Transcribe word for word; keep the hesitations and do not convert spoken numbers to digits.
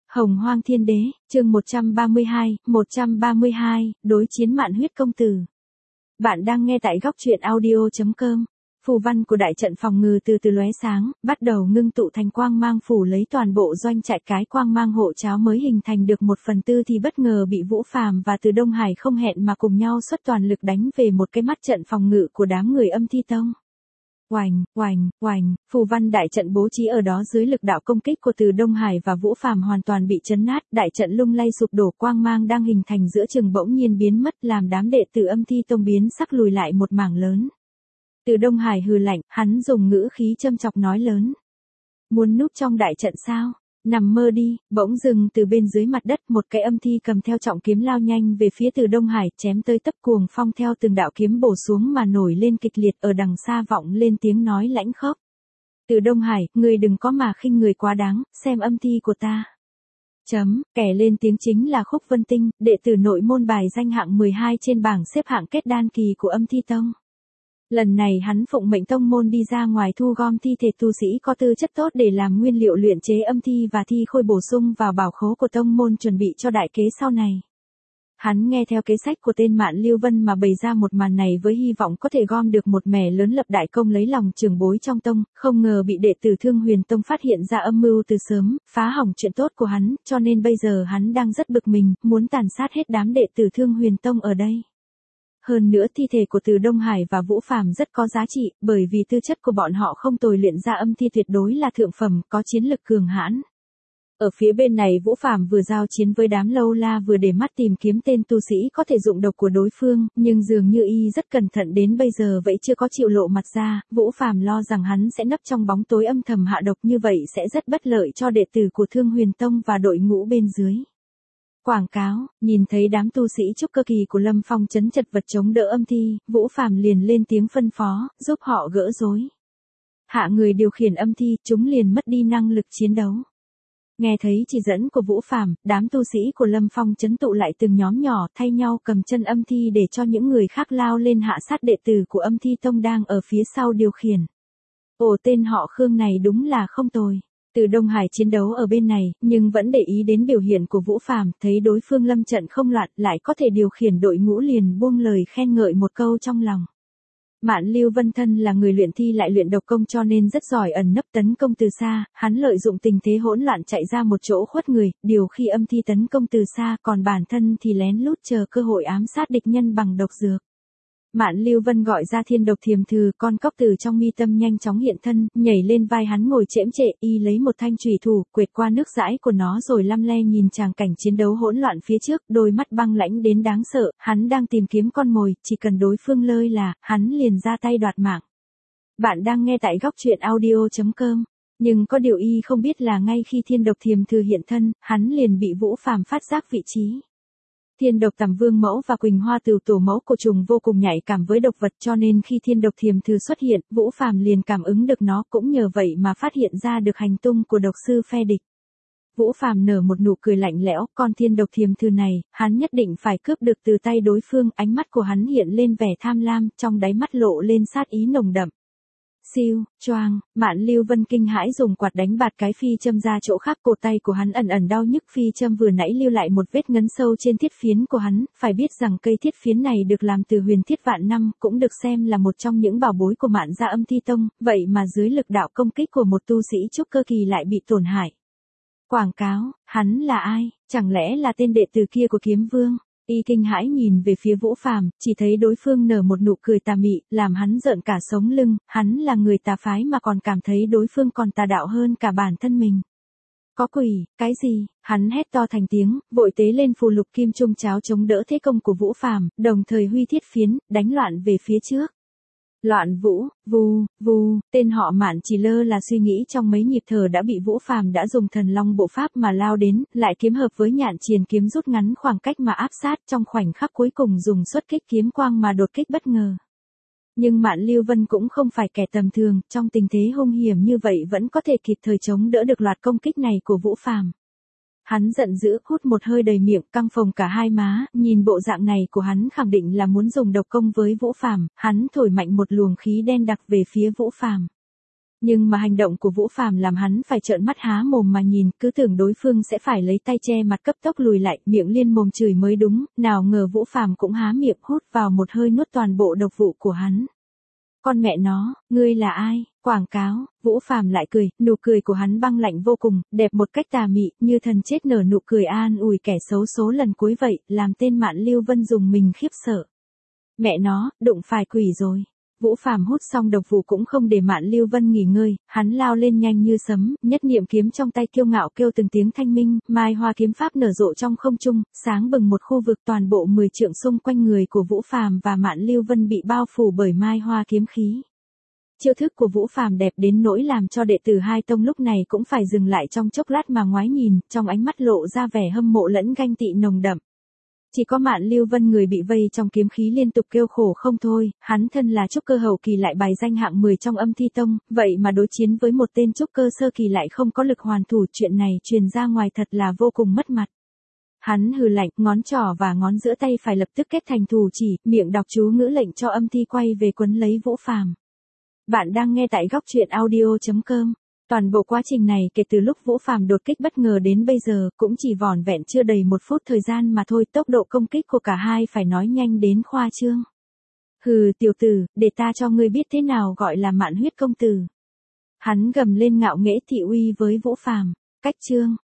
Hồng Hoang Thiên Đế, chương một trăm ba mươi hai, một trăm ba mươi hai, đối chiến Mạn Huyết Công Tử. Bạn đang nghe tại góc truyện audio chấm com. Phù văn của đại trận phòng ngự từ từ lóe sáng, bắt đầu ngưng tụ thành quang mang phủ lấy toàn bộ doanh trại. Cái quang mang hộ cháo mới hình thành được một phần tư thì bất ngờ bị Vũ Phàm và Từ Đông Hải không hẹn mà cùng nhau xuất toàn lực đánh về một cái mắt trận phòng ngự của đám người Âm Thi Tông. Oành, oành, oành, phù văn đại trận bố trí ở đó dưới lực đạo công kích của Từ Đông Hải và Vũ Phàm hoàn toàn bị chấn nát, đại trận lung lay sụp đổ, quang mang đang hình thành giữa chừng bỗng nhiên biến mất, làm đám đệ tử Âm Thi Tông biến sắc lùi lại một mảng lớn. Từ Đông Hải hừ lạnh, hắn dùng ngữ khí châm chọc nói lớn: "Muốn núp trong đại trận sao? Nằm mơ đi." Bỗng dừng từ bên dưới mặt đất, một cái âm thi cầm theo trọng kiếm lao nhanh về phía Từ Đông Hải, chém tới tấp, cuồng phong theo từng đạo kiếm bổ xuống mà nổi lên kịch liệt, ở đằng xa vọng lên tiếng nói lãnh khốc: "Từ Đông Hải, ngươi đừng có mà khinh người quá đáng, xem âm thi của ta." Chấm, kẻ lên tiếng chính là Khúc Vân Tinh, đệ tử nội môn bài danh hạng mười hai trên bảng xếp hạng kết đan kỳ của Âm Thi Tông. Lần này hắn phụng mệnh tông môn đi ra ngoài thu gom thi thể tu sĩ có tư chất tốt để làm nguyên liệu luyện chế âm thi và thi khôi bổ sung vào bảo khố của tông môn, chuẩn bị cho đại kế sau này. Hắn nghe theo kế sách của tên Mạn Lưu Vân mà bày ra một màn này với hy vọng có thể gom được một mẻ lớn lập đại công lấy lòng trưởng bối trong tông, không ngờ bị đệ tử Thương Huyền Tông phát hiện ra âm mưu từ sớm, phá hỏng chuyện tốt của hắn, cho nên bây giờ hắn đang rất bực mình, muốn tàn sát hết đám đệ tử Thương Huyền Tông ở đây. Hơn nữa thi thể của Từ Đông Hải và Vũ Phàm rất có giá trị, bởi vì tư chất của bọn họ không tồi, luyện ra âm thi tuyệt đối là thượng phẩm, có chiến lực cường hãn. Ở phía bên này Vũ Phàm vừa giao chiến với đám lâu la vừa để mắt tìm kiếm tên tu sĩ có thể dụng độc của đối phương, nhưng dường như y rất cẩn thận đến bây giờ vậy chưa có chịu lộ mặt ra. Vũ Phàm lo rằng hắn sẽ nấp trong bóng tối âm thầm hạ độc, như vậy sẽ rất bất lợi cho đệ tử của Thương Huyền Tông và đội ngũ bên dưới. Quảng cáo, nhìn thấy đám tu sĩ trúc cơ kỳ của Lâm Phong chấn chật vật chống đỡ âm thi, Vũ Phàm liền lên tiếng phân phó, giúp họ gỡ rối. Hạ người điều khiển âm thi, chúng liền mất đi năng lực chiến đấu. Nghe thấy chỉ dẫn của Vũ Phàm, đám tu sĩ của Lâm Phong chấn tụ lại từng nhóm nhỏ, thay nhau cầm chân âm thi để cho những người khác lao lên hạ sát đệ tử của Âm Thi Tông đang ở phía sau điều khiển. Ồ, tên họ Khương này đúng là không tồi. Từ Đông Hải chiến đấu ở bên này, nhưng vẫn để ý đến biểu hiện của Vũ Phàm, thấy đối phương lâm trận không loạn, lại có thể điều khiển đội ngũ, liền buông lời khen ngợi một câu trong lòng. Mạn Lưu Vân thân là người luyện thi lại luyện độc công cho nên rất giỏi ẩn nấp tấn công từ xa, hắn lợi dụng tình thế hỗn loạn chạy ra một chỗ khuất người, điều khi âm thi tấn công từ xa, còn bản thân thì lén lút chờ cơ hội ám sát địch nhân bằng độc dược. Mạn Lưu Vân gọi ra Thiên Độc Thiềm Thừ, con cóc từ trong mi tâm nhanh chóng hiện thân, nhảy lên vai hắn ngồi chễm trệ, y lấy một thanh chùy thủ, quệt qua nước dãi của nó rồi lăm le nhìn tràng cảnh chiến đấu hỗn loạn phía trước, đôi mắt băng lãnh đến đáng sợ, hắn đang tìm kiếm con mồi, chỉ cần đối phương lơi là, hắn liền ra tay đoạt mạng. Bạn đang nghe tại góc truyện audio chấm com, nhưng có điều y không biết là ngay khi Thiên Độc Thiềm Thừ hiện thân, hắn liền bị Vũ Phàm phát giác vị trí. Thiên độc Tầm Vương Mẫu và Quỳnh Hoa Tửu Tổ Mẫu của trùng vô cùng nhạy cảm với độc vật, cho nên khi Thiên Độc Thiềm Thừ xuất hiện, Vũ Phàm liền cảm ứng được nó, cũng nhờ vậy mà phát hiện ra được hành tung của độc sư phe địch. Vũ Phàm nở một nụ cười lạnh lẽo, con Thiên Độc Thiềm Thừ này, hắn nhất định phải cướp được từ tay đối phương, ánh mắt của hắn hiện lên vẻ tham lam, trong đáy mắt lộ lên sát ý nồng đậm. Siêu, choang, Mạn Lưu Vân kinh hãi dùng quạt đánh bạt cái phi châm ra chỗ khác, cổ tay của hắn ẩn ẩn đau nhức, phi châm vừa nãy lưu lại một vết ngấn sâu trên thiết phiến của hắn, phải biết rằng cây thiết phiến này được làm từ huyền thiết vạn năm, cũng được xem là một trong những bảo bối của Mạn gia Âm Thi Tông, vậy mà dưới lực đạo công kích của một tu sĩ trúc cơ kỳ lại bị tổn hại. Quảng cáo, hắn là ai, chẳng lẽ là tên đệ tử kia của Kiếm Vương? Y kinh hãi nhìn về phía Vũ Phàm, chỉ thấy đối phương nở một nụ cười tà mị, làm hắn rợn cả sống lưng, hắn là người tà phái mà còn cảm thấy đối phương còn tà đạo hơn cả bản thân mình. Có quỷ, cái gì? Hắn hét to thành tiếng, vội tế lên phù lục kim trung cháo chống đỡ thế công của Vũ Phàm, đồng thời huy thiết phiến, đánh loạn về phía trước. Loạn vũ, vù, vù, tên họ Mạn chỉ lơ là suy nghĩ trong mấy nhịp thở đã bị Vũ Phàm đã dùng thần long bộ pháp mà lao đến, lại kiếm hợp với Nhạn Triền kiếm rút ngắn khoảng cách mà áp sát, trong khoảnh khắc cuối cùng dùng xuất kích kiếm quang mà đột kích bất ngờ. Nhưng Mạn Lưu Vân cũng không phải kẻ tầm thường, trong tình thế hung hiểm như vậy vẫn có thể kịp thời chống đỡ được loạt công kích này của Vũ Phàm. Hắn giận dữ, hút một hơi đầy miệng, căng phồng cả hai má, nhìn bộ dạng này của hắn khẳng định là muốn dùng độc công với Vũ Phàm, hắn thổi mạnh một luồng khí đen đặc về phía Vũ Phàm. Nhưng mà hành động của Vũ Phàm làm hắn phải trợn mắt há mồm mà nhìn, cứ tưởng đối phương sẽ phải lấy tay che mặt cấp tốc lùi lại, miệng liên mồm chửi mới đúng, nào ngờ Vũ Phàm cũng há miệng hút vào một hơi nuốt toàn bộ độc vụ của hắn. Con mẹ nó, ngươi là ai? Quảng cáo. Vũ Phàm lại cười, nụ cười của hắn băng lạnh vô cùng, đẹp một cách tà mị, như thần chết nở nụ cười an ủi kẻ xấu số lần cuối vậy, làm tên Mạn Lưu Vân dùng mình khiếp sợ. Mẹ nó, đụng phải quỷ rồi. Vũ Phàm hút xong độc vụ cũng không để Mạn Lưu Vân nghỉ ngơi, hắn lao lên nhanh như sấm, nhất niệm kiếm trong tay kiêu ngạo kêu từng tiếng thanh minh, mai hoa kiếm pháp nở rộ trong không trung, sáng bừng một khu vực, toàn bộ mười trượng xung quanh người của Vũ Phàm và Mạn Lưu Vân bị bao phủ bởi mai hoa kiếm khí. Chiêu thức của Vũ Phàm đẹp đến nỗi làm cho đệ tử hai tông lúc này cũng phải dừng lại trong chốc lát mà ngoái nhìn, trong ánh mắt lộ ra vẻ hâm mộ lẫn ganh tị nồng đậm. Chỉ có Mạn Lưu Vân người bị vây trong kiếm khí liên tục kêu khổ không thôi, hắn thân là trúc cơ hậu kỳ lại bài danh hạng mười trong Âm Thi Tông, vậy mà đối chiến với một tên trúc cơ sơ kỳ lại không có lực hoàn thủ, chuyện này truyền ra ngoài thật là vô cùng mất mặt. Hắn hừ lạnh, ngón trỏ và ngón giữa tay phải lập tức kết thành thủ chỉ, miệng đọc chú ngữ lệnh cho Âm Thi quay về quấn lấy Vũ Phàm. Bạn đang nghe tại góc truyện audio chấm com. Toàn bộ quá trình này kể từ lúc Vũ Phàm đột kích bất ngờ đến bây giờ cũng chỉ vỏn vẹn chưa đầy một phút thời gian mà thôi, tốc độ công kích của cả hai phải nói nhanh đến khoa trương. Hừ tiểu tử, để ta cho ngươi biết thế nào gọi là Mạn huyết công tử. Hắn gầm lên ngạo nghễ thị uy với Vũ Phàm. Cách chương,